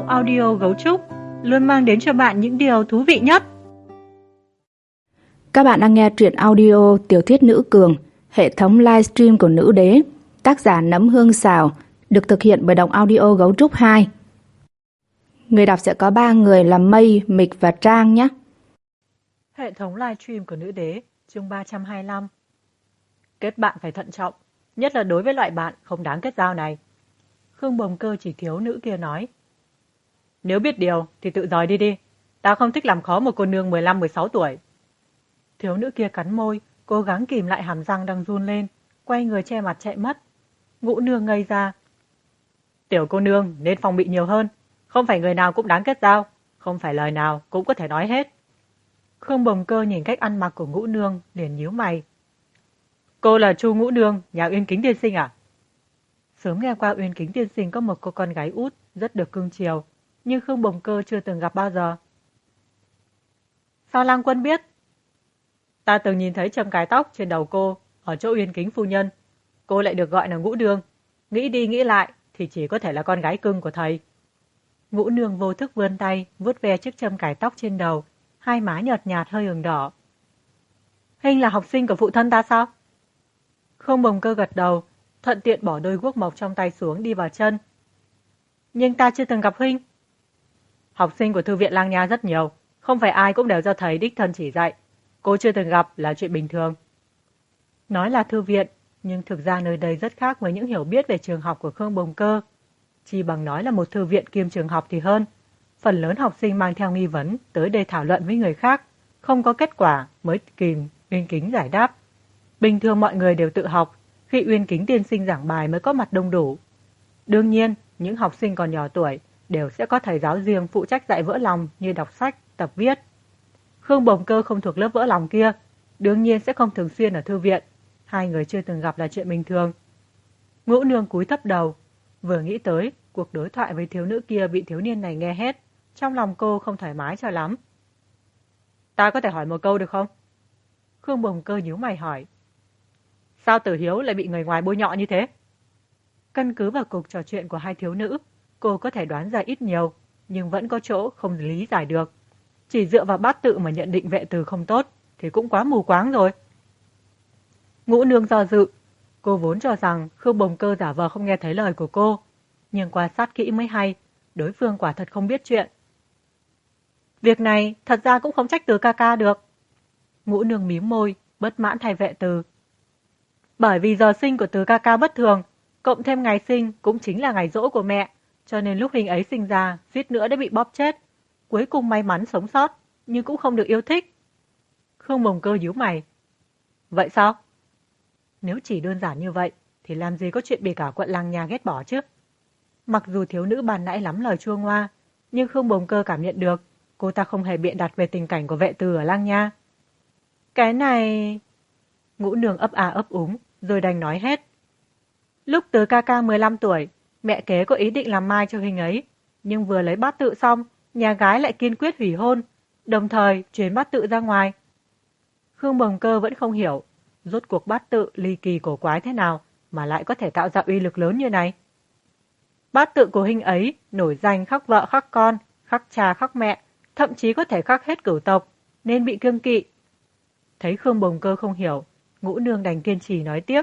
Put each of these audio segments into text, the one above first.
Giọng audio Gấu Trúc luôn mang đến cho bạn những điều thú vị nhất. Các bạn đang nghe truyện audio Tiểu thuyết nữ cường, hệ thống livestream của Nữ Đế, tác giả Nấm Hương Xào, được thực hiện bởi Đọc Audio Gấu Trúc 2. Người đọc sẽ có 3 người là Mây, Mịch và Trang nhé. Hệ thống livestream của Nữ Đế, chương 325. Kết bạn phải thận trọng, nhất là đối với loại bạn không đáng kết giao này. Khương Bồng Cơ chỉ thiếu nữ kia nói. Nếu biết điều thì tự rời đi, ta không thích làm khó một cô nương 15-16 tuổi. Thiếu nữ kia cắn môi, cố gắng kìm lại hàm răng đang run lên, quay người che mặt chạy mất. Ngũ nương ngây ra. Tiểu cô nương nên phòng bị nhiều hơn, không phải người nào cũng đáng kết giao, không phải lời nào cũng có thể nói hết. Khương Bồng Cơ nhìn cách ăn mặc của Ngũ nương, liền nhíu mày. Cô là Chu Ngũ nương, nhà Uyên Kính tiên sinh à? Sớm nghe qua Uyên Kính tiên sinh có một cô con gái út rất được cưng chiều, nhưng Khương Bồng Cơ chưa từng gặp bao giờ. Sao Lang Quân biết? Ta từng nhìn thấy châm cài tóc trên đầu cô ở chỗ Uyên Kính phu nhân. Cô lại được gọi là Ngũ nương. Nghĩ đi nghĩ lại thì chỉ có thể là con gái cưng của thầy. Ngũ nương vô thức vươn tay vuốt ve chiếc châm cài tóc trên đầu, hai má nhợt nhạt hơi ửng đỏ. Hình là học sinh của phụ thân ta sao? Khương Bồng Cơ gật đầu, thuận tiện bỏ đôi guốc mộc trong tay xuống đi vào chân. Nhưng ta chưa từng gặp huynh. Học sinh của thư viện Lang Nha rất nhiều, không phải ai cũng đều do thầy đích thân chỉ dạy. Cô chưa từng gặp là chuyện bình thường. Nói là thư viện, nhưng thực ra nơi đây rất khác với những hiểu biết về trường học của Khương Bồng Cơ. Chỉ bằng nói là một thư viện kiêm trường học thì hơn. Phần lớn học sinh mang theo nghi vấn tới đây thảo luận với người khác, không có kết quả mới kìm Uyên Kính giải đáp. Bình thường mọi người đều tự học, khi Uyên Kính tiên sinh giảng bài mới có mặt đông đủ. Đương nhiên, những học sinh còn nhỏ tuổi đều sẽ có thầy giáo riêng phụ trách dạy vỡ lòng như đọc sách, tập viết. Khương Bồng Cơ không thuộc lớp vỡ lòng kia, đương nhiên sẽ không thường xuyên ở thư viện. Hai người chưa từng gặp là chuyện bình thường. Ngũ nương cúi thấp đầu, vừa nghĩ tới cuộc đối thoại với thiếu nữ kia bị thiếu niên này nghe hết, trong lòng cô không thoải mái cho lắm. Ta có thể hỏi một câu được không? Khương Bồng Cơ nhíu mày hỏi. Sao Tử Hiếu lại bị người ngoài bôi nhọ như thế? Căn cứ vào cuộc trò chuyện của hai thiếu nữ, cô có thể đoán ra ít nhiều, nhưng vẫn có chỗ không lý giải được. Chỉ dựa vào bát tự mà nhận định Vệ Từ không tốt thì cũng quá mù quáng rồi. Ngũ nương do dự, cô vốn cho rằng Khương Bồng Cơ giả vờ không nghe thấy lời của cô, nhưng quan sát kỹ mới hay, đối phương quả thật không biết chuyện. Việc này thật ra cũng không trách Từ ca ca được. Ngũ nương mím môi, bất mãn thay Vệ Từ. Bởi vì giờ sinh của Từ ca ca bất thường, cộng thêm ngày sinh cũng chính là ngày giỗ của mẹ, cho nên lúc hình ấy sinh ra, suýt nữa đã bị bóp chết. Cuối cùng may mắn sống sót, nhưng cũng không được yêu thích. Khương Bồng Cơ nhíu mày. Vậy sao? Nếu chỉ đơn giản như vậy, thì làm gì có chuyện bị cả quận Lang Nha ghét bỏ chứ? Mặc dù thiếu nữ bàn nãy lắm lời chua ngoa, nhưng Khương Bồng Cơ cảm nhận được cô ta không hề biện đặt về tình cảnh của Vệ Từ ở Lang Nha. Cái này... Ngũ nương ấp a ấp úng, rồi đành nói hết. Lúc Từ ca ca 15 tuổi, mẹ kế có ý định làm mai cho hình ấy, nhưng vừa lấy bát tự xong, nhà gái lại kiên quyết hủy hôn, đồng thời chuyển bát tự ra ngoài. Khương Bồng Cơ vẫn không hiểu, rốt cuộc bát tự ly kỳ cổ quái thế nào mà lại có thể tạo ra uy lực lớn như này. Bát tự của hình ấy nổi danh khắc vợ khắc con, khắc cha khắc mẹ, thậm chí có thể khắc hết cửu tộc, nên bị kiêng kỵ. Thấy Khương Bồng Cơ không hiểu, Ngũ nương đành kiên trì nói tiếp.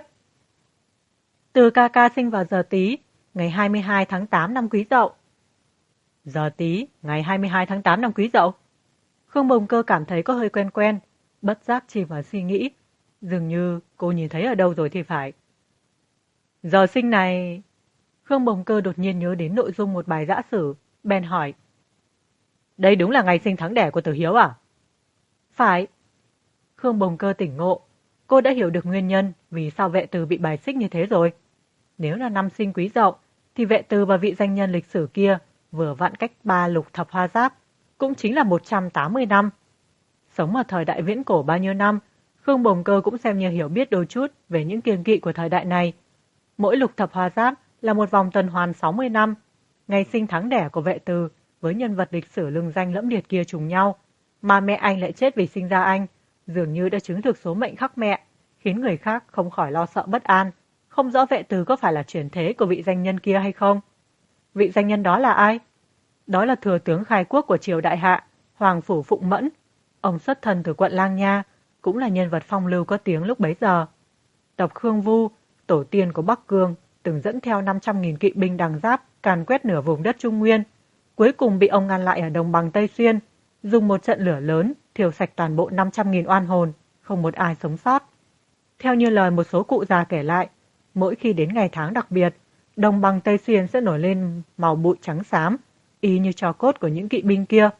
Từ ca ca sinh vào giờ Tý, ngày 22 tháng 8 năm Quý Dậu. Giờ Tý, ngày 22 tháng 8 năm Quý Dậu. Khương Bồng Cơ cảm thấy có hơi quen quen, bất giác chìm vào suy nghĩ. Dường như cô nhìn thấy ở đâu rồi thì phải. Giờ sinh này... Khương Bồng Cơ đột nhiên nhớ đến nội dung một bài giã sử, bèn hỏi. Đây đúng là ngày sinh tháng đẻ của Tử Hiếu à? Phải. Khương Bồng Cơ tỉnh ngộ. Cô đã hiểu được nguyên nhân vì sao Vệ Từ bị bài xích như thế rồi. Nếu là năm sinh Quý Dậu, thì Vệ Từ và vị danh nhân lịch sử kia vừa vặn cách 3 lục thập hoa giáp, cũng chính là 180 năm. Sống ở thời đại viễn cổ bao nhiêu năm, Khương Bồng Cơ cũng xem như hiểu biết đôi chút về những kiêng kỵ của thời đại này. Mỗi lục thập hoa giáp là một vòng tuần hoàn 60 năm. Ngày sinh tháng đẻ của Vệ Từ với nhân vật lịch sử lừng danh lẫm liệt kia trùng nhau, mà mẹ anh lại chết vì sinh ra anh, dường như đã chứng thực số mệnh khắc mẹ, khiến người khác không khỏi lo sợ bất an. Không rõ Vệ Từ có phải là chuyển thế của vị danh nhân kia hay không? Vị danh nhân đó là ai? Đó là thừa tướng khai quốc của triều Đại Hạ, Hoàng Phủ Phụng Mẫn. Ông xuất thân từ quận Lang Nha, cũng là nhân vật phong lưu có tiếng lúc bấy giờ. Tộc Khương Vu, tổ tiên của Bắc Cương, từng dẫn theo 500.000 kỵ binh đằng giáp càn quét nửa vùng đất Trung Nguyên, cuối cùng bị ông ngăn lại ở đồng bằng Tây Xuyên, dùng một trận lửa lớn thiêu sạch toàn bộ 500.000 oan hồn, không một ai sống sót. Theo như lời một số cụ già kể lại, mỗi khi đến ngày tháng đặc biệt, đồng bằng Tây Xuyên sẽ nổi lên màu bụi trắng xám, y như tro cốt của những kỵ binh kia.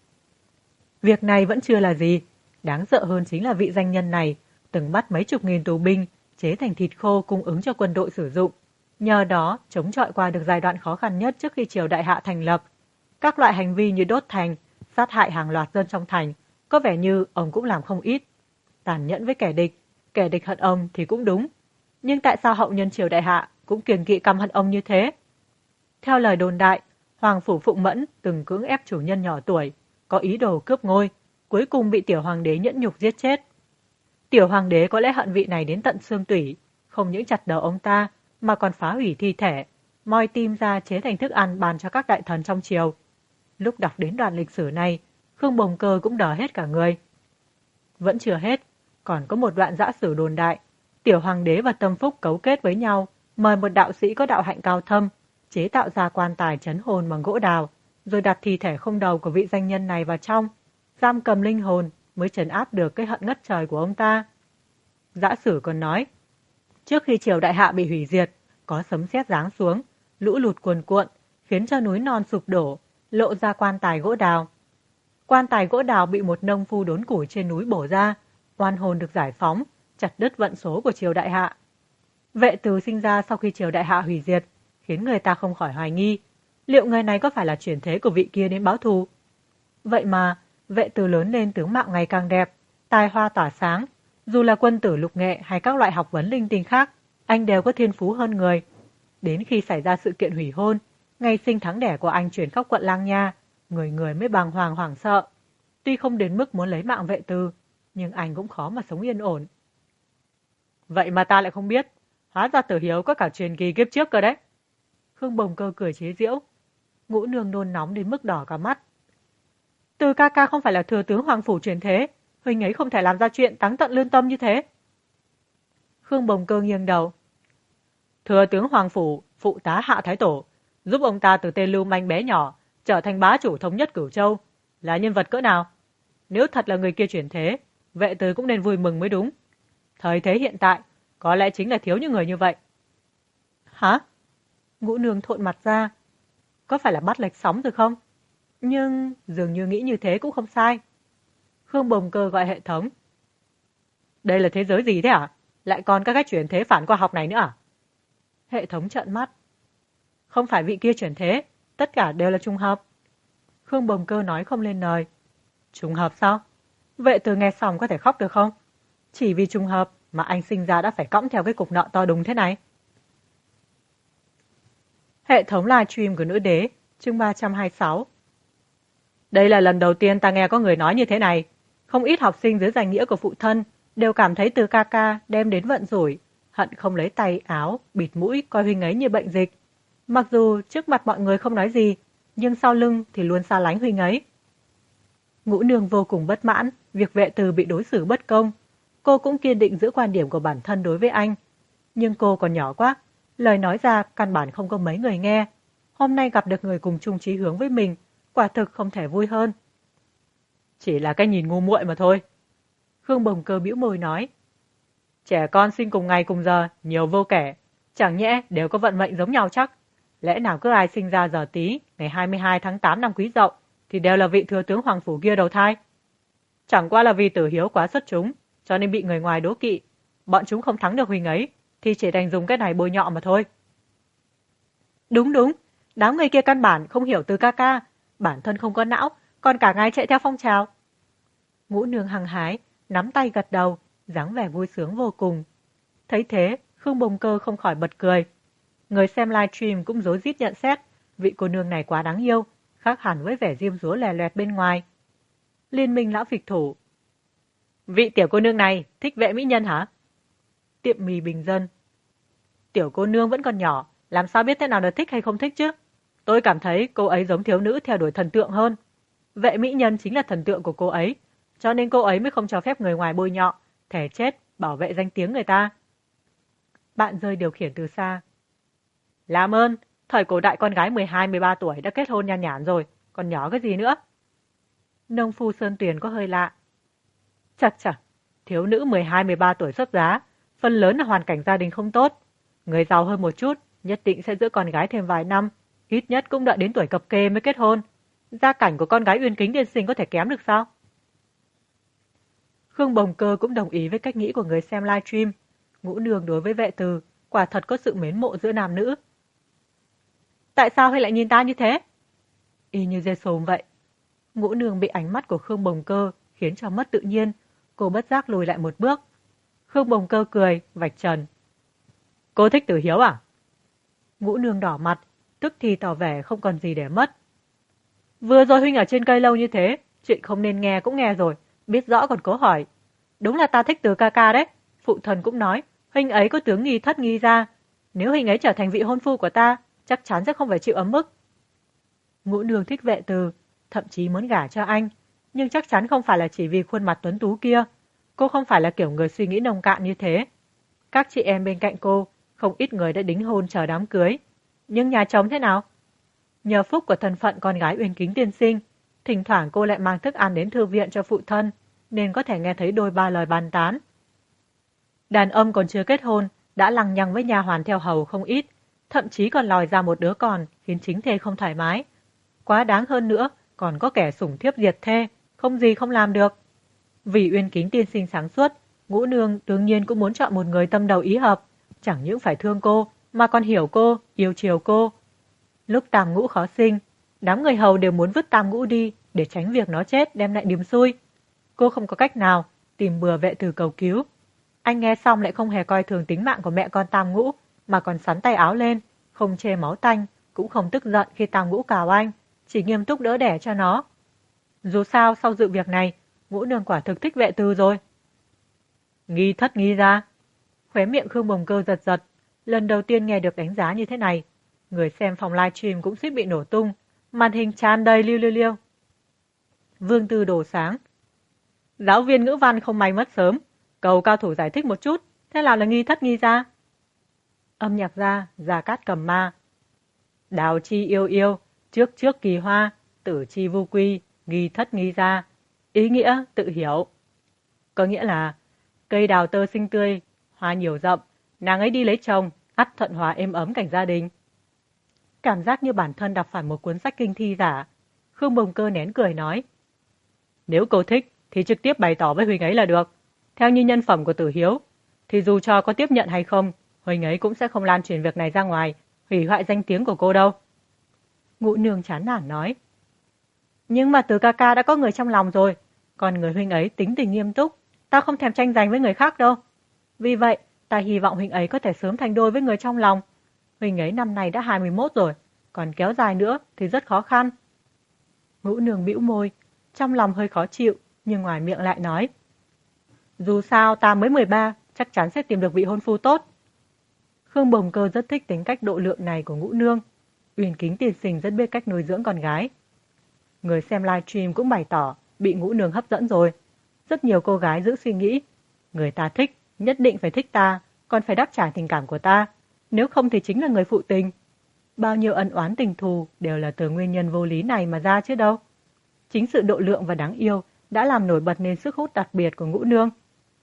Việc này vẫn chưa là gì, đáng sợ hơn chính là vị danh nhân này từng bắt mấy chục nghìn tù binh chế thành thịt khô cung ứng cho quân đội sử dụng. Nhờ đó chống chọi qua được giai đoạn khó khăn nhất trước khi triều Đại Hạ thành lập. Các loại hành vi như đốt thành, sát hại hàng loạt dân trong thành, có vẻ như ông cũng làm không ít. Tàn nhẫn với kẻ địch hận ông thì cũng đúng. Nhưng tại sao hậu nhân triều Đại Hạ cũng kiêng kỵ căm hận ông như thế? Theo lời đồn đại, Hoàng Phủ Phụng Mẫn từng cưỡng ép chủ nhân nhỏ tuổi, có ý đồ cướp ngôi, cuối cùng bị tiểu hoàng đế nhẫn nhục giết chết. Tiểu hoàng đế có lẽ hận vị này đến tận xương tủy, không những chặt đầu ông ta, mà còn phá hủy thi thể, moi tim ra chế thành thức ăn bàn cho các đại thần trong triều. Lúc đọc đến đoạn lịch sử này, Khương Bồng Cơ cũng đờ hết cả người. Vẫn chưa hết, còn có một đoạn dã sử đồn đại, tiểu hoàng đế và Tâm Phúc cấu kết với nhau, mời một đạo sĩ có đạo hạnh cao thâm, chế tạo ra quan tài trấn hồn bằng gỗ đào, rồi đặt thi thể không đầu của vị danh nhân này vào trong, giam cầm linh hồn mới trấn áp được cái hận ngất trời của ông ta. Dã sử còn nói, trước khi triều Đại Hạ bị hủy diệt, có sấm sét giáng xuống, lũ lụt cuồn cuộn, khiến cho núi non sụp đổ, lộ ra quan tài gỗ đào. Quan tài gỗ đào bị một nông phu đốn củi trên núi bổ ra, oan hồn được giải phóng, chặt đứt vận số của triều Đại Hạ. Vệ Từ sinh ra sau khi triều Đại Hạ hủy diệt, khiến người ta không khỏi hoài nghi, liệu người này có phải là chuyển thế của vị kia đến báo thù? Vậy mà, Vệ Từ lớn lên tướng mạo ngày càng đẹp, tài hoa tỏa sáng, dù là quân tử lục nghệ hay các loại học vấn linh tinh khác, anh đều có thiên phú hơn người. Đến khi xảy ra sự kiện hủy hôn, ngày sinh tháng đẻ của anh chuyển khắp quận Lang Nha, người người mới bàng hoàng hoảng sợ. Tuy không đến mức muốn lấy mạng Vệ Từ, nhưng anh cũng khó mà sống yên ổn. Vậy mà ta lại không biết, hóa ra Tử Hiếu có cả truyền kỳ kiếp trước cơ đấy. Khương Bồng Cơ cười chế giễu. Ngũ Nương nôn nóng đến mức đỏ cả mắt. Từ ca ca không phải là thừa tướng Hoàng Phủ truyền thế, huynh ấy không thể làm ra chuyện táng tận lương tâm như thế. Khương Bồng Cơ nghiêng đầu. Thừa tướng Hoàng Phủ, phụ tá Hạ Thái Tổ, giúp ông ta từ tên lưu manh bé nhỏ, trở thành bá chủ thống nhất Cửu Châu, là nhân vật cỡ nào? Nếu thật là người kia chuyển thế, Vệ Từ cũng nên vui mừng mới đúng. Thời thế hiện tại, có lẽ chính là thiếu những người như vậy. Hả? Ngũ Nương thộn mặt ra. Có phải là bắt lệch sóng rồi không? Nhưng dường như nghĩ như thế cũng không sai. Khương Bồng Cơ gọi hệ thống. Đây là thế giới gì thế à? Lại còn các cách chuyển thế phản khoa học này nữa à? Hệ thống trợn mắt. Không phải vị kia chuyển thế, tất cả đều là trùng hợp. Khương Bồng Cơ nói không lên lời. Trùng hợp sao? Vệ Từ nghe xong có thể khóc được không? Chỉ vì trùng hợp mà anh sinh ra đã phải cõng theo cái cục nợ to đùng thế này. Hệ thống livestream của nữ đế, chương 326. Đây là lần đầu tiên ta nghe có người nói như thế này. Không ít học sinh dưới danh nghĩa của phụ thân đều cảm thấy Từ ca ca đem đến vận rủi, hận không lấy tay áo, bịt mũi coi huynh ấy như bệnh dịch. Mặc dù trước mặt mọi người không nói gì, nhưng sau lưng thì luôn xa lánh huynh ấy. Ngũ Nương vô cùng bất mãn, việc Vệ Từ bị đối xử bất công. Cô cũng kiên định giữ quan điểm của bản thân đối với anh. Nhưng cô còn nhỏ quá, lời nói ra căn bản không có mấy người nghe. Hôm nay gặp được người cùng chung chí hướng với mình, quả thực không thể vui hơn. Chỉ là cái nhìn ngu muội mà thôi. Khương Bồng Cơ bĩu môi nói. Trẻ con sinh cùng ngày cùng giờ, nhiều vô kể. Chẳng nhẽ đều có vận mệnh giống nhau chắc. Lẽ nào cứ ai sinh ra giờ Tý, ngày 22 tháng 8 năm Quý Dậu, thì đều là vị thừa tướng Hoàng Phủ kia đầu thai. Chẳng qua là vì Tử Hiếu quá xuất chúng, cho nên bị người ngoài đố kỵ. Bọn chúng không thắng được huynh ấy, thì chỉ đành dùng cái này bôi nhọ mà thôi. Đúng đúng, đám người kia căn bản không hiểu Từ ca ca, bản thân không có não, còn cả ngày chạy theo phong trào. Ngũ Nương hăng hái, nắm tay gật đầu, dáng vẻ vui sướng vô cùng. Thấy thế, Khương Bồng Cơ không khỏi bật cười. Người xem livestream cũng rối rít nhận xét, vị cô nương này quá đáng yêu, khác hẳn với vẻ diêm dúa lè loẹt bên ngoài. Liên minh lão phịch thủ. Vị tiểu cô nương này thích vệ mỹ nhân hả? Tiệm mì bình dân. Tiểu cô nương vẫn còn nhỏ, làm sao biết thế nào là thích hay không thích chứ? Tôi cảm thấy cô ấy giống thiếu nữ theo đuổi thần tượng hơn. Vệ mỹ nhân chính là thần tượng của cô ấy, cho nên cô ấy mới không cho phép người ngoài bôi nhọ, thề chết, bảo vệ danh tiếng người ta. Bạn rơi điều khiển từ xa. Làm ơn, thời cổ đại con gái 12-13 tuổi đã kết hôn nhan nhản rồi, còn nhỏ cái gì nữa? Nông phu Sơn Tuyền có hơi lạ. Chật chật, thiếu nữ 12-13 tuổi xuất giá, phần lớn là hoàn cảnh gia đình không tốt. Người giàu hơn một chút, nhất định sẽ giữ con gái thêm vài năm, ít nhất cũng đợi đến tuổi cập kê mới kết hôn. Gia cảnh của con gái Uyên Kính tiên sinh có thể kém được sao? Khương Bồng Cơ cũng đồng ý với cách nghĩ của người xem livestream. Ngũ Nương đối với Vệ Từ, quả thật có sự mến mộ giữa nam nữ. Tại sao hay lại nhìn ta như thế? Y như dê sồm vậy. Ngũ Nương bị ánh mắt của Khương Bồng Cơ khiến cho mất tự nhiên, cô bất giác lùi lại một bước. Khương Bồng Cơ cười, vạch trần. Cô thích Tử Hiếu à? Ngũ Nương đỏ mặt, tức thì tỏ vẻ không còn gì để mất. Vừa rồi huynh ở trên cây lâu như thế, chuyện không nên nghe cũng nghe rồi, biết rõ còn cố hỏi. Đúng là ta thích Từ ca ca đấy, phụ thần cũng nói, huynh ấy có tướng nghi thất nghi ra. Nếu huynh ấy trở thành vị hôn phu của ta, chắc chắn sẽ không phải chịu ấm mức. Ngũ Nương thích Vệ Từ, thậm chí muốn gả cho anh, nhưng chắc chắn không phải là chỉ vì khuôn mặt tuấn tú kia. Cô không phải là kiểu người suy nghĩ nông cạn như thế. Các chị em bên cạnh cô, không ít người đã đính hôn chờ đám cưới. Nhưng nhà chồng thế nào? Nhờ phúc của thân phận con gái Uyên Kính tiên sinh, thỉnh thoảng cô lại mang thức ăn đến thư viện cho phụ thân, nên có thể nghe thấy đôi ba lời bàn tán. Đàn ông còn chưa kết hôn, đã lằng nhằng với nha hoàn theo hầu không ít, thậm chí còn lòi ra một đứa con, khiến chính thê không thoải mái. Quá đáng hơn nữa, còn có kẻ sủng thiếp diệt thê, không gì không làm được. Vì Uyên Kính tiên sinh sáng suốt, Ngũ Nương đương nhiên cũng muốn chọn một người tâm đầu ý hợp, chẳng những phải thương cô, mà còn hiểu cô, yêu chiều cô. Lúc Tam Ngũ khó sinh, đám người hầu đều muốn vứt Tam Ngũ đi để tránh việc nó chết đem lại niềm xui. Cô không có cách nào, tìm bừa Vệ Từ cầu cứu. Anh nghe xong lại không hề coi thường tính mạng của mẹ con Tam Ngũ, mà còn sắn tay áo lên, không chê máu tanh, cũng không tức giận khi Tam Ngũ cào anh, chỉ nghiêm túc đỡ đẻ cho nó. Dù sao sau sự việc này, Ngũ Nương quả thực thích Vệ Từ rồi. Nghi thất nghi ra. Khóe miệng Khương Bồng Cơ giật giật, lần đầu tiên nghe được đánh giá như thế này. Người xem phòng livestream cũng suýt bị nổ tung, màn hình tràn đầy liêu liêu liêu. Vương Tư đổ sáng. Giáo viên ngữ văn không may mất sớm, cầu cao thủ giải thích một chút, thế nào là nghi thất nghi ra? Âm nhạc ra, Gia Cát Cầm Ma. Đào chi yêu yêu, trước trước kỳ hoa, tử chi vu quy, nghi thất nghi ra. Ý nghĩa tự hiểu. Có nghĩa là cây đào tơ xinh tươi, hoa nhiều rậm, nàng ấy đi lấy chồng, ắt thuận hòa êm ấm cảnh gia đình. Cảm giác như bản thân đọc phải một cuốn sách kinh thi giả. Khương Bồng Cơ nén cười nói. Nếu cô thích thì trực tiếp bày tỏ với huynh ấy là được. Theo như nhân phẩm của Tử Hiếu, thì dù cho có tiếp nhận hay không, huynh ấy cũng sẽ không lan truyền việc này ra ngoài, hủy hoại danh tiếng của cô đâu. Ngũ Nương chán nản nói. Nhưng mà Từ ca ca đã có người trong lòng rồi, còn người huynh ấy tính tình nghiêm túc, ta không thèm tranh giành với người khác đâu. Vì vậy, ta hy vọng huynh ấy có thể sớm thành đôi với người trong lòng. Huynh ấy năm nay đã 21 rồi, còn kéo dài nữa thì rất khó khăn. Ngũ Nương bĩu môi, trong lòng hơi khó chịu, nhưng ngoài miệng lại nói. Dù sao ta mới 13, chắc chắn sẽ tìm được vị hôn phu tốt. Khương Bồng Cơ rất thích tính cách độ lượng này của Ngũ Nương. Uyên Kính tiên sinh rất biết cách nuôi dưỡng con gái. Người xem livestream cũng bày tỏ bị Ngũ Nương hấp dẫn rồi. Rất nhiều cô gái giữ suy nghĩ. Người ta thích, nhất định phải thích ta, còn phải đáp trả tình cảm của ta. Nếu không thì chính là người phụ tình. Bao nhiêu ân oán tình thù đều là từ nguyên nhân vô lý này mà ra chứ đâu. Chính sự độ lượng và đáng yêu đã làm nổi bật nên sức hút đặc biệt của Ngũ Nương.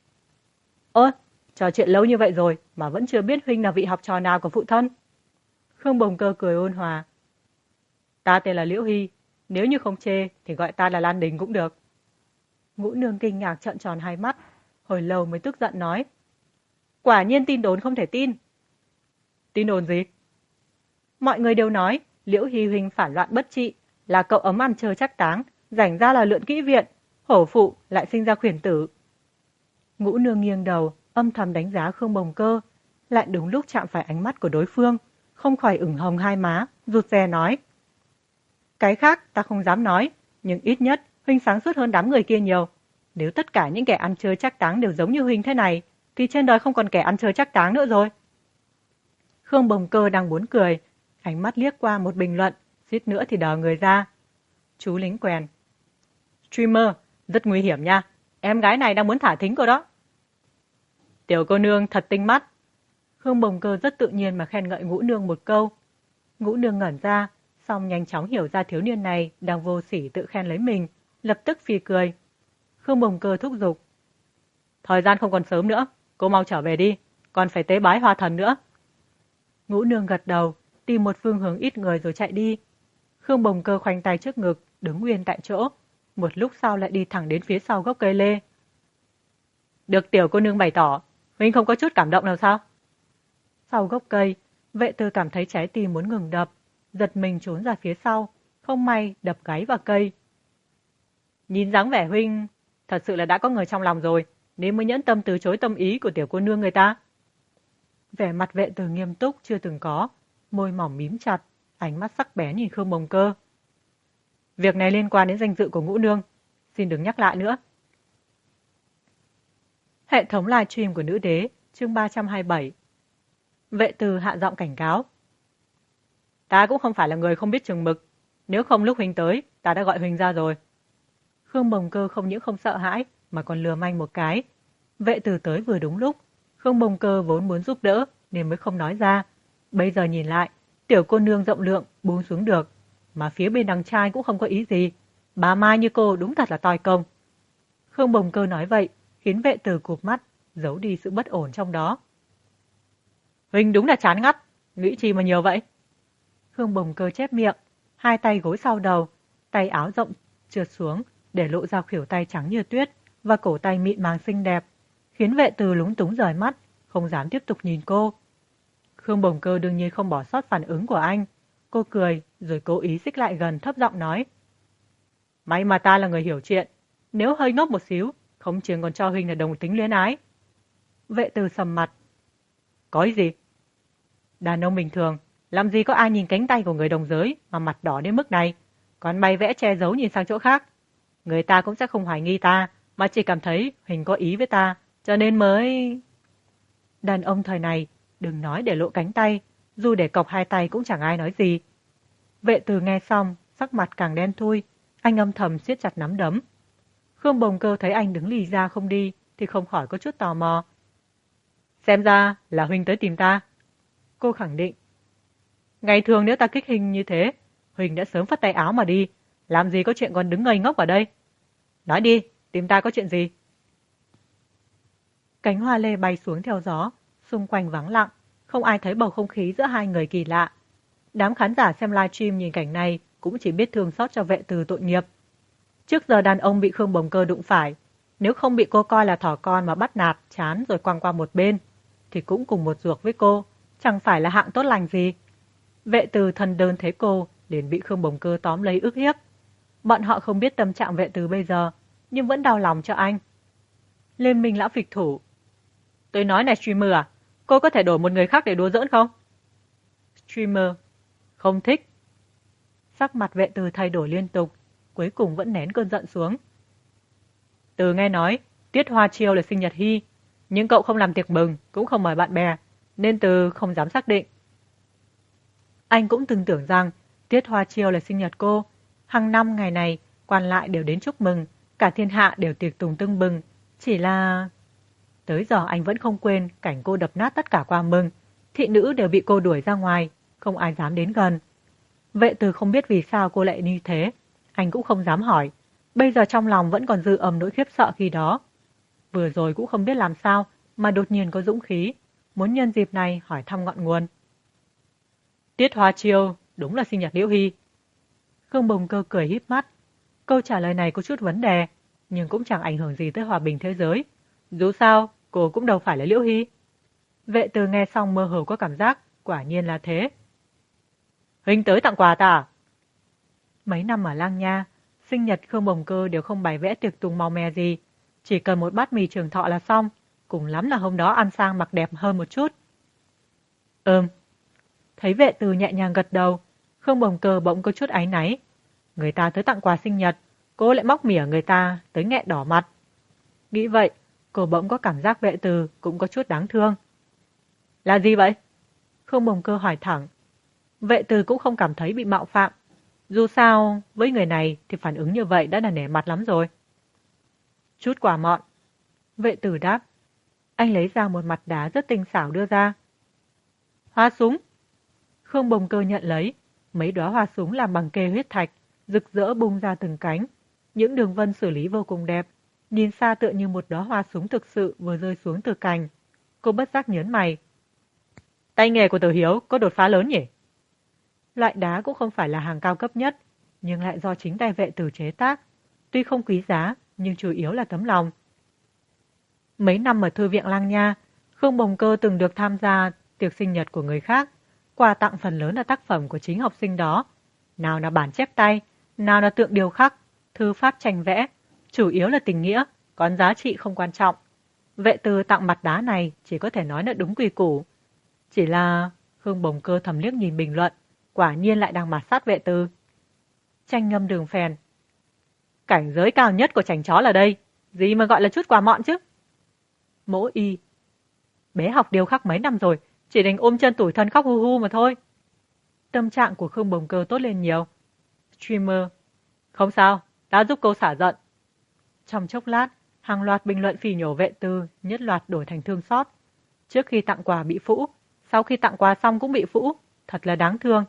Ôi, trò chuyện lâu như vậy rồi mà vẫn chưa biết huynh là vị học trò nào của phụ thân. Khương Bồng Cơ cười ôn hòa. Ta tên là Liễu Hy, nếu như không chê thì gọi ta là Lan Đình cũng được. Ngũ Nương kinh ngạc trợn tròn hai mắt, hồi lâu mới tức giận nói. Quả nhiên tin đồn không thể tin. Tin đồn gì? Mọi người đều nói Liễu Hy huynh phản loạn bất trị, là cậu ấm ăn chơi chắc táng, rảnh ra là lượn kỹ viện, hổ phụ lại sinh ra khuyển tử. Ngũ Nương nghiêng đầu, âm thầm đánh giá Khương Bồng Cơ, lại đúng lúc chạm phải ánh mắt của đối phương, không khỏi ửng hồng hai má, rụt rè nói. Cái khác ta không dám nói, nhưng ít nhất huynh sáng suốt hơn đám người kia nhiều. Nếu tất cả những kẻ ăn chơi chắc táng đều giống như huynh thế này, thì trên đời không còn kẻ ăn chơi chắc táng nữa rồi. Khương Bồng Cơ đang muốn cười, ánh mắt liếc qua một bình luận, suýt nữa thì đờ người ra. Chú lính quèn. Streamer, rất nguy hiểm nha. Em gái này đang muốn thả thính cô đó. Tiểu cô nương thật tinh mắt. Khương Bồng Cơ rất tự nhiên mà khen ngợi Ngũ Nương một câu. Ngũ Nương ngẩn ra, xong nhanh chóng hiểu ra thiếu niên này đang vô sỉ tự khen lấy mình, lập tức phì cười. Khương Bồng Cơ thúc giục. Thời gian không còn sớm nữa, cô mau trở về đi, còn phải tế bái hoa thần nữa. Ngũ Nương gật đầu, tìm một phương hướng ít người rồi chạy đi. Khương Bồng Cơ khoanh tay trước ngực, đứng nguyên tại chỗ, một lúc sau lại đi thẳng đến phía sau gốc cây lê. Được tiểu cô nương bày tỏ, huynh không có chút cảm động nào sao? Sau gốc cây, Vệ Tư cảm thấy trái tim muốn ngừng đập, giật mình trốn ra phía sau, không may đập gáy vào cây. Nhìn dáng vẻ huynh, thật sự là đã có người trong lòng rồi, nên mới nhẫn tâm từ chối tâm ý của tiểu cô nương người ta. Vẻ mặt Vệ Tư nghiêm túc chưa từng có, môi mỏng mím chặt, ánh mắt sắc bén nhìn Khương Bồng Cơ. Việc này liên quan đến danh dự của Ngũ Nương, xin đừng nhắc lại nữa. Hệ thống livestream của Nữ Đế, chương 327. Vệ Tư hạ giọng cảnh cáo. Ta cũng không phải là người không biết chừng mực, nếu không lúc huynh tới, ta đã gọi huynh ra rồi. Khương Bồng Cơ không những không sợ hãi, mà còn lừa manh một cái. Vệ Tư tới vừa đúng lúc, Khương Bồng Cơ vốn muốn giúp đỡ, nên mới không nói ra. Bây giờ nhìn lại, tiểu cô nương rộng lượng, buông xuống được, mà phía bên đằng trai cũng không có ý gì. Bà Mai như cô đúng thật là toi công. Khương Bồng Cơ nói vậy, khiến Vệ Tư cụp mắt, giấu đi sự bất ổn trong đó. Huynh đúng là chán ngắt, nghĩ chi mà nhiều vậy? Khương Bồng Cơ chép miệng, hai tay gối sau đầu, tay áo rộng trượt xuống để lộ ra khuỷu tay trắng như tuyết và cổ tay mịn màng xinh đẹp, khiến Vệ Tư lúng túng rời mắt, không dám tiếp tục nhìn cô. Khương Bồng Cơ đương nhiên không bỏ sót phản ứng của anh. Cô cười rồi cố ý xích lại gần thấp giọng nói. May mà ta là người hiểu chuyện, nếu hơi ngốc một xíu, không chừng còn cho huynh là đồng tính luyến ái. Vệ Tư sầm mặt. Có ý gì? Đàn ông bình thường, làm gì có ai nhìn cánh tay của người đồng giới mà mặt đỏ đến mức này, còn mày vẽ che giấu nhìn sang chỗ khác. Người ta cũng sẽ không hoài nghi ta, mà chỉ cảm thấy Huỳnh có ý với ta, cho nên mới... Đàn ông thời này, đừng nói để lộ cánh tay, dù để cọc hai tay cũng chẳng ai nói gì. Vệ Tư nghe xong, sắc mặt càng đen thui, anh âm thầm siết chặt nắm đấm. Khương Bồng Cơ thấy anh đứng lì ra không đi, thì không khỏi có chút tò mò. Xem ra là Huỳnh tới tìm ta. Cô khẳng định. Ngày thường nếu ta kích hình như thế, Huỳnh đã sớm phất tay áo mà đi, làm gì có chuyện còn đứng ngây ngốc ở đây. Nói đi, tìm ta có chuyện gì? Cánh hoa lê bay xuống theo gió, xung quanh vắng lặng, không ai thấy bầu không khí giữa hai người kỳ lạ. Đám khán giả xem livestream nhìn cảnh này cũng chỉ biết thương xót cho Vệ Tư tội nghiệp. Trước giờ đàn ông bị Khương Bồng Cơ đụng phải, nếu không bị cô coi là thỏ con mà bắt nạt, chán rồi quăng qua một bên, thì cũng cùng một ruột với cô, chẳng phải là hạng tốt lành gì. Vệ Tư thân đơn thấy cô, liền bị Khương Bồng Cơ tóm lấy ức hiếp. Bọn họ không biết tâm trạng Vệ Tư bây giờ, nhưng vẫn đau lòng cho anh. Liên minh lão phịch thủ. Tôi nói này streamer à, cô có thể đổi một người khác để đùa giỡn không? Streamer. Không thích. Sắc mặt Vệ Tư thay đổi liên tục, cuối cùng vẫn nén cơn giận xuống. Từ nghe nói, Tiết Hoa Chiêu là sinh nhật Hy, nhưng cậu không làm tiệc mừng, cũng không mời bạn bè, nên Từ không dám xác định. Anh cũng từng tưởng rằng Tiết Hoa Chiêu là sinh nhật cô, hàng năm ngày này quan lại đều đến chúc mừng, cả thiên hạ đều tiệc tùng tưng bừng, chỉ là... Tới giờ anh vẫn không quên cảnh cô đập nát tất cả quà mừng, thị nữ đều bị cô đuổi ra ngoài, không ai dám đến gần. Vệ Từ không biết vì sao cô lại như thế, anh cũng không dám hỏi, bây giờ trong lòng vẫn còn dư âm nỗi khiếp sợ khi đó. Vừa rồi cũng không biết làm sao mà đột nhiên có dũng khí, muốn nhân dịp này hỏi thăm ngọn nguồn. Tiết Hoa Chiêu, đúng là sinh nhật Liễu Hy. Khương Bồng Cơ cười híp mắt. Câu trả lời này có chút vấn đề, nhưng cũng chẳng ảnh hưởng gì tới hòa bình thế giới. Dù sao, cô cũng đâu phải là Liễu Hy. Vệ Từ nghe xong mơ hồ có cảm giác, quả nhiên là thế. Huynh tới tặng quà ta à? Mấy năm ở Lang Nha, sinh nhật Khương Bồng Cơ đều không bày vẽ tiệc tùng màu mè gì, chỉ cần một bát mì Trường Thọ là xong, cùng lắm là hôm đó ăn sang mặc đẹp hơn một chút. Thấy Vệ Từ nhẹ nhàng gật đầu, Khương Bồng Cơ bỗng có chút áy náy. Người ta tới tặng quà sinh nhật, cô lại móc mỉa người ta tới nghẹn đỏ mặt. Nghĩ vậy, cô bỗng có cảm giác Vệ Từ cũng có chút đáng thương. Là gì vậy? Khương Bồng Cơ hỏi thẳng. Vệ Từ cũng không cảm thấy bị mạo phạm, Dù sao, với người này thì phản ứng như vậy đã là nể mặt lắm rồi. Chút quả mọn. Vệ tử đáp. Anh lấy ra một mặt đá rất tinh xảo đưa ra. Hoa súng. Khương Bồng Cơ nhận lấy. Mấy đóa hoa súng làm bằng kê huyết thạch, rực rỡ bung ra từng cánh. Những đường vân xử lý vô cùng đẹp. Nhìn xa tựa như một đóa hoa súng thực sự vừa rơi xuống từ cành. Cô bất giác nhớn mày. Tay nghề của Tử Hiếu có đột phá lớn nhỉ? Loại đá cũng không phải là hàng cao cấp nhất, nhưng lại do chính tay vệ tử chế tác. Tuy không quý giá, nhưng chủ yếu là tấm lòng. Mấy năm ở Thư viện Lang Nha, Khương Bồng Cơ từng được tham gia tiệc sinh nhật của người khác. Quà tặng phần lớn là tác phẩm của chính học sinh đó. Nào là bản chép tay, nào là tượng điêu khắc, thư pháp tranh vẽ. Chủ yếu là tình nghĩa, còn giá trị không quan trọng. Vệ tử tặng mặt đá này chỉ có thể nói là đúng quy củ. Chỉ là Khương Bồng Cơ thầm liếc nhìn bình luận, quả nhiên lại đang mạt sát vệ tử. Tranh ngâm đường phèn. Cảnh giới cao nhất của chành chó là đây, gì mà gọi là chút quà mọn chứ? Mỗ y. Bé học điêu khắc mấy năm rồi, chỉ đánh ôm chân tủi thân khóc hu hu mà thôi. Tâm trạng của Khương Bồng Cơ tốt lên nhiều. Streamer. Không sao, đã giúp cô xả giận. Trong chốc lát, hàng loạt bình luận phỉ nhổ vệ tử nhất loạt đổi thành thương xót. Trước khi tặng quà bị phũ, sau khi tặng quà xong cũng bị phũ, thật là đáng thương.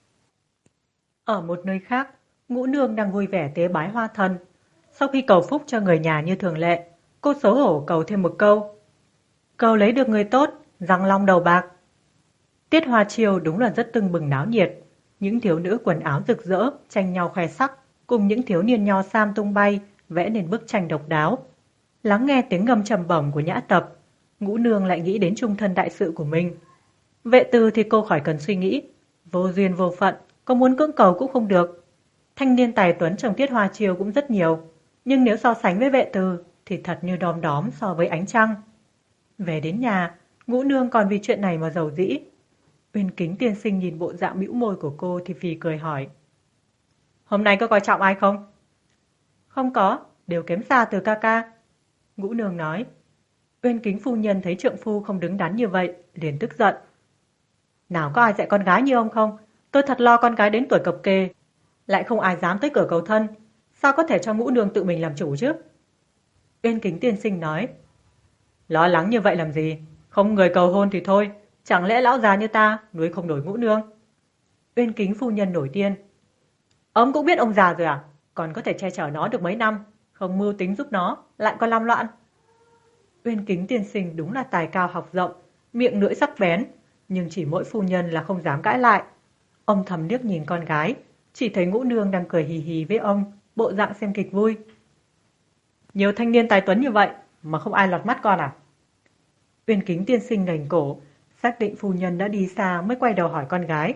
Ở một nơi khác, Ngũ Nương đang vui vẻ tế bái hoa thần. Sau khi cầu phúc cho người nhà như thường lệ, cô xấu hổ cầu thêm một câu. Cầu lấy được người tốt, răng long đầu bạc. Tiết hoa chiều đúng là rất tưng bừng náo nhiệt. Những thiếu nữ quần áo rực rỡ, tranh nhau khoe sắc, cùng những thiếu niên nho sam tung bay, vẽ nên bức tranh độc đáo. Lắng nghe tiếng ngâm trầm bổng của nhã tập, Ngũ Nương lại nghĩ đến chung thân đại sự của mình. Vệ tử thì cô khỏi cần suy nghĩ. Vô duyên vô phận, có muốn cưỡng cầu cũng không được. Thanh niên tài tuấn trong tiết hoa chiều cũng rất nhiều, nhưng nếu so sánh với vệ tử thì thật như đom đóm so với ánh trăng. Về đến nhà, Ngũ Nương còn vì chuyện này mà giàu dĩ. Uyên Kính tiên sinh nhìn bộ dạng bĩu môi của cô thì phì cười hỏi. Hôm nay có coi trọng ai không? Không có, đều kém xa từ ca ca. Ngũ Nương nói. Uyên Kính phu nhân thấy trượng phu không đứng đắn như vậy, liền tức giận. Nào có ai dạy con gái như ông không? Tôi thật lo con gái đến tuổi cập kê, lại không ai dám tới cửa cầu thân. Sao có thể cho Ngũ Nương tự mình làm chủ chứ? Uyên Kính tiên sinh nói. Lo lắng như vậy làm gì? Không người cầu hôn thì thôi, chẳng lẽ lão già như ta nuôi không nổi Ngũ Nương? Uyên Kính phu nhân nổi điên. Ông cũng biết ông già rồi à? Còn có thể che chở nó được mấy năm, không mưu tính giúp nó, lại còn làm loạn. Uyên Kính tiên sinh đúng là tài cao học rộng, miệng lưỡi sắc bén, nhưng chỉ mỗi phu nhân là không dám cãi lại. Ông thầm liếc nhìn con gái, chỉ thấy Ngũ Nương đang cười hì hì với ông, bộ dạng xem kịch vui. Nhiều thanh niên tài tuấn như vậy mà không ai lọt mắt con à? Uyên Kính tiên sinh ngẩng cổ, xác định phu nhân đã đi xa mới quay đầu hỏi con gái.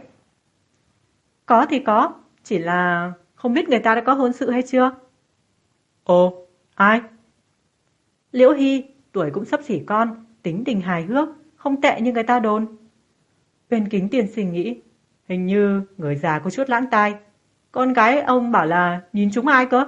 Có thì có, chỉ là không biết người ta đã có hôn sự hay chưa? Ồ, ai? Liễu Hy, tuổi cũng xấp xỉ con, tính tình hài hước, không tệ như người ta đồn. Uyên Kính tiên sinh nghĩ, hình như người già có chút lãng tai. Con gái ông bảo là nhìn chúng ai cơ?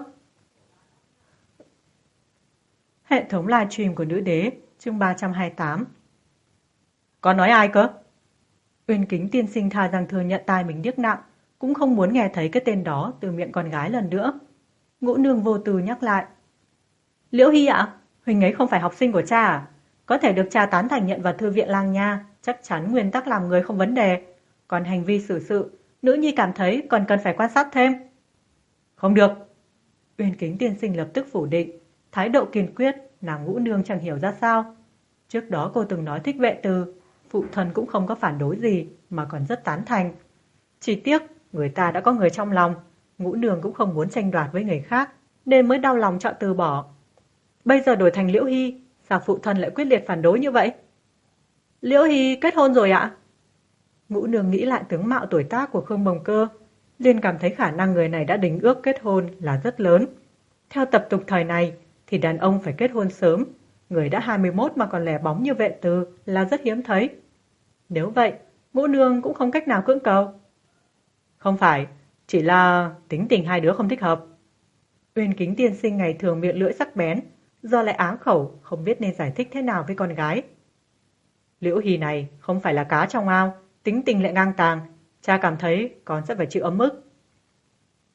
Hệ thống livestream của Nữ Đế, chương 328. Con nói ai cơ? Uyên Kính tiên sinh thà rằng thừa nhận tai mình điếc nặng, cũng không muốn nghe thấy cái tên đó từ miệng con gái lần nữa. Ngũ Nương vô tư nhắc lại. Liễu Hy ạ, Huỳnh ấy không phải học sinh của cha à? Có thể được cha tán thành nhận vào thư viện Lang Nha, chắc chắn nguyên tắc làm người không vấn đề. Còn hành vi xử sự, nữ nhi cảm thấy còn cần phải quan sát thêm. Không được. Uyên Kính tiên sinh lập tức phủ định, thái độ kiên quyết, nàng Ngũ Nương chẳng hiểu ra sao. Trước đó cô từng nói thích vệ tử, phụ thân cũng không có phản đối gì, mà còn rất tán thành. Chỉ tiếc, người ta đã có người trong lòng, Ngũ Nương cũng không muốn tranh đoạt với người khác, nên mới đau lòng chọn từ bỏ. Bây giờ đổi thành Liễu Hy, sao phụ thân lại quyết liệt phản đối như vậy? Liễu Hy kết hôn rồi ạ? Ngũ Nương nghĩ lại tướng mạo tuổi tác của Khương Bồng Cơ, liền cảm thấy khả năng người này đã đính ước kết hôn là rất lớn. Theo tập tục thời này, thì đàn ông phải kết hôn sớm, người đã 21 mà còn lẻ bóng như vệ tử là rất hiếm thấy. Nếu vậy, Ngũ Nương cũng không cách nào cưỡng cầu. Không phải, chỉ là tính tình hai đứa không thích hợp. Uyên Kính tiên sinh ngày thường miệng lưỡi sắc bén, do lại áng khẩu, không biết nên giải thích thế nào với con gái. Liễu Hy này không phải là cá trong ao, tính tình lại ngang tàng, cha cảm thấy con sẽ phải chịu ấm ức.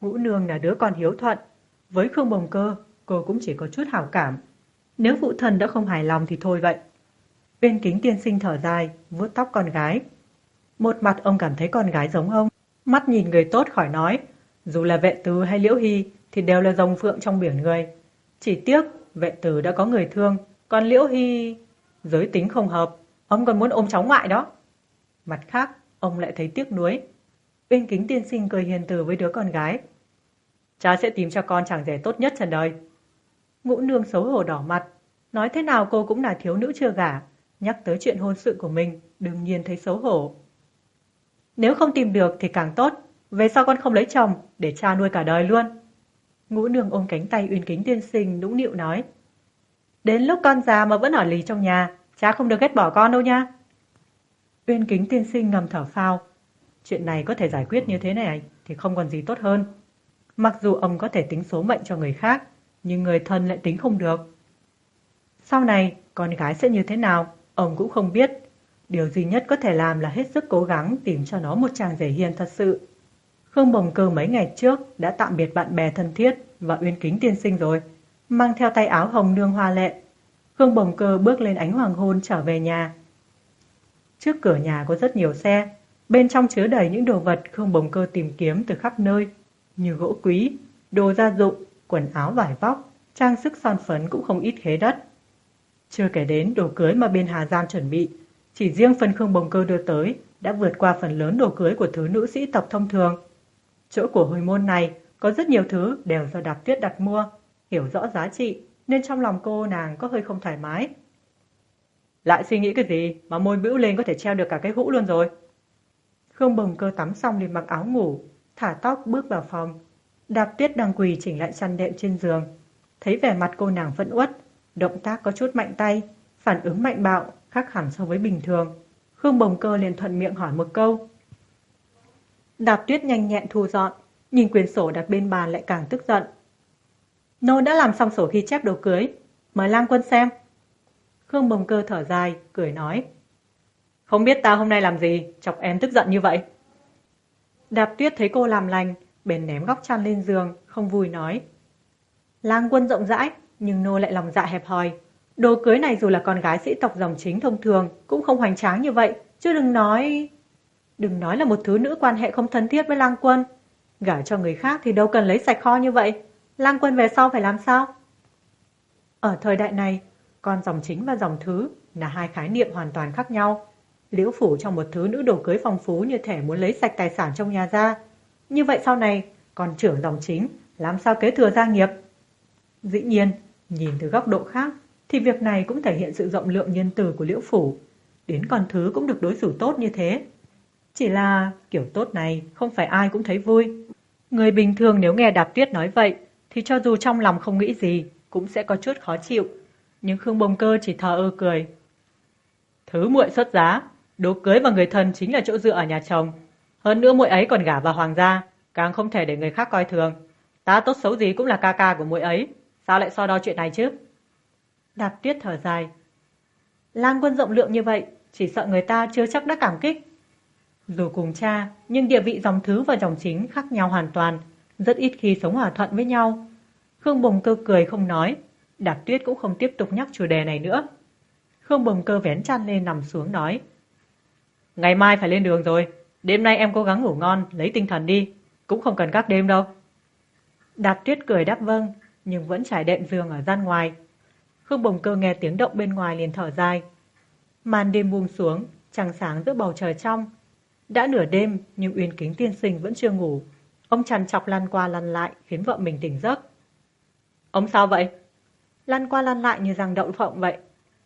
Ngũ Nương là đứa con hiếu thuận, với Khương Bồng Cơ, cô cũng chỉ có chút hảo cảm. Nếu phụ thân đã không hài lòng thì thôi vậy. Uyên Kính tiên sinh thở dài, vuốt tóc con gái. Một mặt ông cảm thấy con gái giống ông, mắt nhìn người tốt khỏi nói. Dù là Vệ Từ hay Liễu Hy thì đều là rồng phượng trong biển người. Chỉ tiếc Vệ Từ đã có người thương, còn Liễu Hy giới tính không hợp, ông còn muốn ôm cháu ngoại đó. Mặt khác, ông lại thấy tiếc nuối. Uyên Kính tiên sinh cười hiền từ với đứa con gái. Cha sẽ tìm cho con chàng rể tốt nhất trần đời. Ngũ Nương xấu hổ đỏ mặt, nói thế nào cô cũng là thiếu nữ chưa gả, nhắc tới chuyện hôn sự của mình, đương nhiên thấy xấu hổ. Nếu không tìm được thì càng tốt, về sau con không lấy chồng, để cha nuôi cả đời luôn. Ngũ Nương ôm cánh tay Uyên Kính tiên sinh nũng nịu nói. Đến lúc con già mà vẫn ở lì trong nhà, cha không được ghét bỏ con đâu nha. Uyên Kính tiên sinh ngầm thở phào. Chuyện này có thể giải quyết như thế này thì không còn gì tốt hơn. Mặc dù ông có thể tính số mệnh cho người khác, nhưng người thân lại tính không được. Sau này, con gái sẽ như thế nào, ông cũng không biết. Điều duy nhất có thể làm là hết sức cố gắng tìm cho nó một chàng rể hiền thật sự. Khương Bồng Cơ mấy ngày trước đã tạm biệt bạn bè thân thiết và Uyên Kính tiên sinh rồi, mang theo tay áo hồng nương hoa lệ. Khương Bồng Cơ bước lên ánh hoàng hôn trở về nhà. Trước cửa nhà có rất nhiều xe, bên trong chứa đầy những đồ vật Khương Bồng Cơ tìm kiếm từ khắp nơi, như gỗ quý, đồ gia dụng, quần áo vải vóc, trang sức son phấn cũng không ít khế đất. Chưa kể đến đồ cưới mà bên Hà Giang chuẩn bị, chỉ riêng phần Khương Bồng Cơ đưa tới đã vượt qua phần lớn đồ cưới của thứ nữ sĩ tộc thông thường. Chỗ của hồi môn này có rất nhiều thứ đều do Đạp Tuyết đặt mua, hiểu rõ giá trị nên trong lòng cô nàng có hơi không thoải mái. Lại suy nghĩ cái gì mà môi bĩu lên có thể treo được cả cái hũ luôn rồi. Khương Bồng Cơ tắm xong liền mặc áo ngủ, thả tóc bước vào phòng. Đạp Tuyết đang quỳ chỉnh lại chăn đệm trên giường. Thấy vẻ mặt cô nàng phẫn uất, động tác có chút mạnh tay, phản ứng mạnh bạo, khác hẳn so với bình thường. Khương Bồng Cơ liền thuận miệng hỏi một câu. Đạp Tuyết nhanh nhẹn thu dọn, nhìn quyển sổ đặt bên bàn lại càng tức giận. Nô đã làm xong sổ ghi chép đồ cưới, mời Lang Quân xem. Khương Bồng Cơ thở dài, cười nói. Không biết ta hôm nay làm gì, chọc em tức giận như vậy. Đạp Tuyết thấy cô làm lành, bèn ném góc chăn lên giường, không vui nói. Lang Quân rộng rãi, nhưng nô lại lòng dạ hẹp hòi. Đồ cưới này dù là con gái sĩ tộc dòng chính thông thường, cũng không hoành tráng như vậy, chứ đừng nói là một thứ nữ quan hệ không thân thiết với Lang Quân. Gả cho người khác thì đâu cần lấy sạch kho như vậy. Lang Quân về sau phải làm sao? Ở thời đại này, con dòng chính và dòng thứ là hai khái niệm hoàn toàn khác nhau. Liễu phủ trong một thứ nữ đồ cưới phong phú như thể muốn lấy sạch tài sản trong nhà ra. Như vậy sau này, con trưởng dòng chính làm sao kế thừa gia nghiệp? Dĩ nhiên, nhìn từ góc độ khác, thì việc này cũng thể hiện sự rộng lượng nhân từ của Liễu phủ. Đến con thứ cũng được đối xử tốt như thế. Chỉ là kiểu tốt này không phải ai cũng thấy vui. Người bình thường nếu nghe Đạp Tuyết nói vậy, thì cho dù trong lòng không nghĩ gì, cũng sẽ có chút khó chịu. Nhưng Khương Bồng Cơ chỉ thờ ơ cười. Thứ muội xuất giá, đồ cưới và người thân chính là chỗ dựa ở nhà chồng. Hơn nữa muội ấy còn gả vào hoàng gia, càng không thể để người khác coi thường. Ta tốt xấu gì cũng là ca ca của muội ấy, sao lại so đo chuyện này chứ? Đạp Tuyết thở dài. Lang Quân rộng lượng như vậy, chỉ sợ người ta chưa chắc đã cảm kích. Dù cùng cha, nhưng địa vị dòng thứ và dòng chính khác nhau hoàn toàn, rất ít khi sống hòa thuận với nhau. Khương Bồng Cơ cười không nói, Đạp Tuyết cũng không tiếp tục nhắc chủ đề này nữa. Khương Bồng Cơ vén chăn lên nằm xuống nói. Ngày mai phải lên đường rồi, đêm nay em cố gắng ngủ ngon, lấy tinh thần đi, cũng không cần các đêm đâu. Đạp Tuyết cười đáp vâng, nhưng vẫn trải đệm giường ở gian ngoài. Khương Bồng Cơ nghe tiếng động bên ngoài liền thở dài. Màn đêm buông xuống, trăng sáng giữa bầu trời trong. Đã nửa đêm nhưng Uyên Kính tiên sinh vẫn chưa ngủ. Ông trằn trọc lăn qua lăn lại khiến vợ mình tỉnh giấc. Ông sao vậy? Lăn qua lăn lại như răng đậu phộng vậy.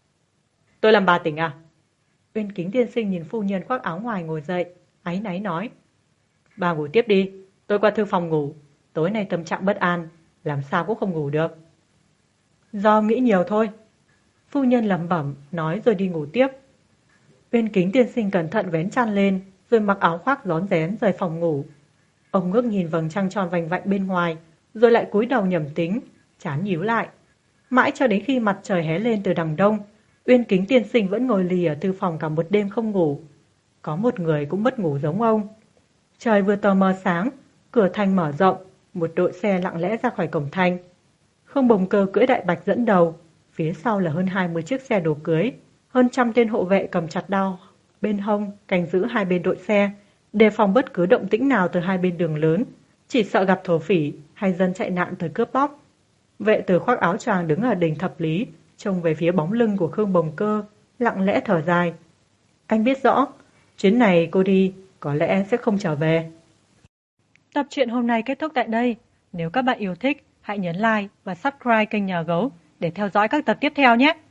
Tôi làm bà tỉnh à? Uyên Kính tiên sinh nhìn phu nhân khoác áo ngoài ngồi dậy, áy náy nói. Bà ngủ tiếp đi, tôi qua thư phòng ngủ. Tối nay tâm trạng bất an, làm sao cũng không ngủ được. Do nghĩ nhiều thôi. Phu nhân lẩm bẩm nói rồi đi ngủ tiếp. Uyên Kính tiên sinh cẩn thận vén chăn lên, rồi mặc áo khoác rón rén rời phòng ngủ. Ông ngước nhìn vầng trăng tròn vành vạnh bên ngoài, rồi lại cúi đầu nhẩm tính, trán nhíu lại. Mãi cho đến khi mặt trời hé lên từ đằng đông, Uyên Kính tiên sinh vẫn ngồi lì ở thư phòng cả một đêm không ngủ. Có một người cũng mất ngủ giống ông. Trời vừa tờ mờ sáng, cửa thành mở rộng, một đội xe lặng lẽ ra khỏi cổng thành. Khương Bồng Cơ cưỡi đại bạch dẫn đầu, phía sau là hơn 20 chiếc xe đồ cưới, hơn 100 tên hộ vệ cầm chặt đao bên hông canh giữ hai bên đội xe, đề phòng bất cứ động tĩnh nào từ hai bên đường lớn, chỉ sợ gặp thổ phỉ hay dân chạy nạn tới cướp bóc. Vệ tử khoác áo choàng đứng ở đỉnh Thập Lý, trông về phía bóng lưng của Khương Bồng Cơ, lặng lẽ thở dài. Anh biết rõ, chuyến này cô đi có lẽ sẽ không trở về. Tập truyện hôm nay kết thúc tại đây. Nếu các bạn yêu thích, hãy nhấn like và subscribe kênh Nhà Gấu để theo dõi các tập tiếp theo nhé.